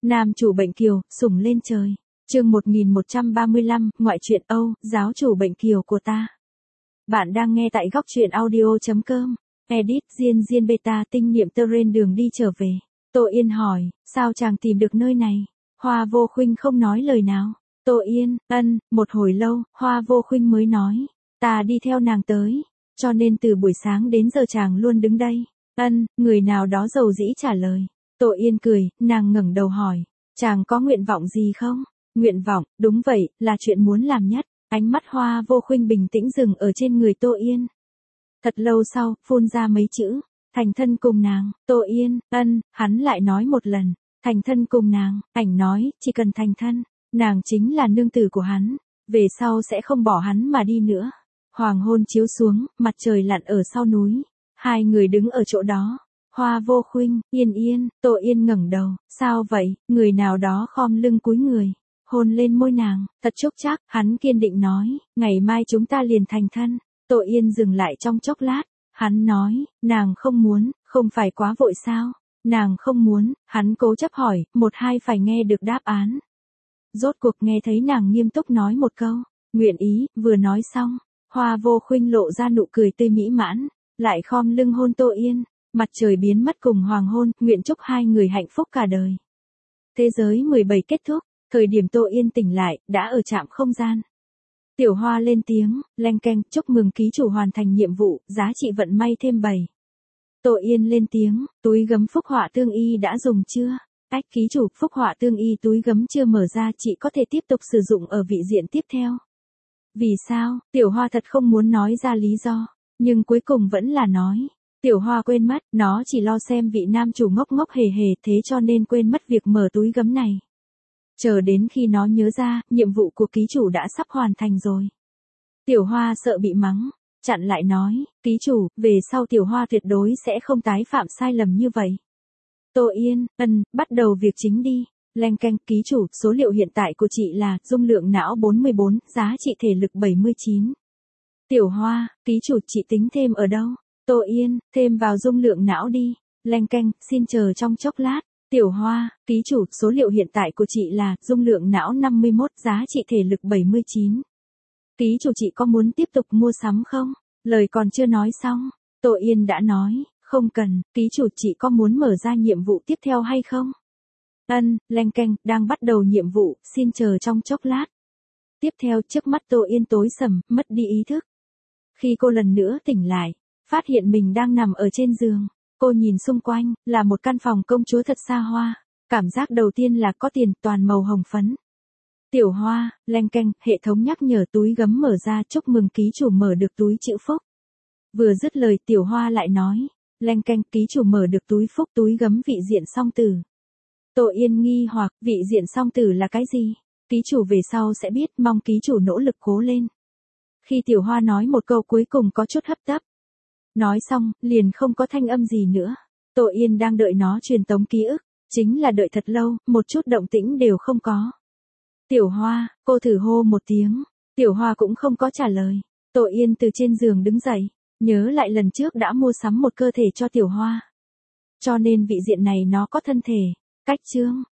Nam chủ bệnh kiều, sủng lên trời. Chương 1135, ngoại truyện Âu, giáo chủ bệnh kiều của ta. Bạn đang nghe tại góc truyện audio.com. Edit Diên beta tinh niệm tơ rên đường đi trở về. Tô Yên hỏi, sao chàng tìm được nơi này? Hoa Vô Khuynh không nói lời nào. Tô Yên, một hồi lâu, Hoa Vô Khuynh mới nói, ta đi theo nàng tới, cho nên từ buổi sáng đến giờ chàng luôn đứng đây. Người nào đó dầu dĩ trả lời. Tô Yên cười, nàng ngẩng đầu hỏi, chàng có nguyện vọng gì không? Nguyện vọng, đúng vậy, là chuyện muốn làm nhất. Ánh mắt Hoa Vô Khuynh bình tĩnh dừng ở trên người Tô Yên. Thật lâu sau, phun ra mấy chữ, thành thân cùng nàng. Tô Yên, hắn lại nói một lần, thành thân cùng nàng. Ảnh nói, chỉ cần thành thân, nàng chính là nương tử của hắn, về sau sẽ không bỏ hắn mà đi nữa. Hoàng hôn chiếu xuống, mặt trời lặn ở sau núi. Hai người đứng ở chỗ đó. Hoa Vô Khuynh, Yên, Tô Yên ngẩng đầu, sao vậy? Người nào đó khom lưng cúi người, hôn lên môi nàng, thật chúc chắc, hắn kiên định nói, ngày mai chúng ta liền thành thân. Tô Yên dừng lại trong chốc lát, hắn nói, nàng không muốn, không phải quá vội sao? Nàng không muốn, hắn cố chấp hỏi, một hai phải nghe được đáp án. Rốt cuộc nghe thấy nàng nghiêm túc nói một câu, nguyện ý, vừa nói xong, Hoa Vô Khuynh lộ ra nụ cười tươi mỹ mãn, lại khom lưng hôn Tô Yên. Mặt trời biến mất cùng hoàng hôn, nguyện chúc hai người hạnh phúc cả đời. Thế giới 17 kết thúc, thời điểm Tô Yên tỉnh lại, đã ở trạm không gian. Tiểu Hoa lên tiếng, leng keng, chúc mừng ký chủ hoàn thành nhiệm vụ, giá trị vận may thêm 7. Tô Yên lên tiếng, túi gấm phúc họa tương y đã dùng chưa? Ký chủ, phúc họa tương y túi gấm chưa mở ra, chị có thể tiếp tục sử dụng ở vị diện tiếp theo. Vì sao? Tiểu Hoa thật không muốn nói ra lý do, nhưng cuối cùng vẫn là nói. Tiểu Hoa quên mất, nó chỉ lo xem vị nam chủ ngốc ngốc hề hề, thế cho nên quên mất việc mở túi gấm này. Chờ đến khi nó nhớ ra, nhiệm vụ của ký chủ đã sắp hoàn thành rồi. Tiểu Hoa sợ bị mắng, chặn lại nói, ký chủ, về sau Tiểu Hoa tuyệt đối sẽ không tái phạm sai lầm như vậy. Tô Yên, bắt đầu việc chính đi. Leng keng, ký chủ, số liệu hiện tại của chị là, dung lượng não 44, giá trị thể lực 79. Tiểu Hoa, ký chủ, chị tính thêm ở đâu? Tô Yên, thêm vào dung lượng não đi. Leng keng, xin chờ trong chốc lát. Tiểu Hoa, ký chủ, số liệu hiện tại của chị là, dung lượng não 51, giá trị thể lực 79. Ký chủ, chị có muốn tiếp tục mua sắm không? Lời còn chưa nói xong, Tô Yên đã nói, không cần, ký chủ, chị có muốn mở ra nhiệm vụ tiếp theo hay không? Leng keng, đang bắt đầu nhiệm vụ, xin chờ trong chốc lát. Tiếp theo, trước mắt Tô Yên tối sầm, mất đi ý thức. Khi cô lần nữa tỉnh lại, phát hiện mình đang nằm ở trên giường. Cô nhìn xung quanh, là một căn phòng công chúa thật xa hoa. Cảm giác đầu tiên là có tiền, toàn màu hồng phấn. Tiểu Hoa, leng keng, hệ thống nhắc nhở túi gấm mở ra, chúc mừng ký chủ mở được túi chữ phúc. Vừa dứt lời, Tiểu Hoa lại nói, leng keng, ký chủ mở được túi phúc, túi gấm vị diện song tử. Tô Yên nghi hoặc, vị diện song tử là cái gì? Ký chủ về sau sẽ biết, mong ký chủ nỗ lực cố lên. Khi Tiểu Hoa nói một câu cuối cùng có chút hấp tấp. Nói xong, liền không có thanh âm gì nữa. Tô Yên đang đợi nó truyền tống ký ức, chính là đợi thật lâu, một chút động tĩnh đều không có. Tiểu Hoa, cô thử hô một tiếng. Tiểu Hoa cũng không có trả lời. Tô Yên từ trên giường đứng dậy, nhớ lại lần trước đã mua sắm một cơ thể cho Tiểu Hoa. Cho nên vị diện này nó có thân thể. Cách chương.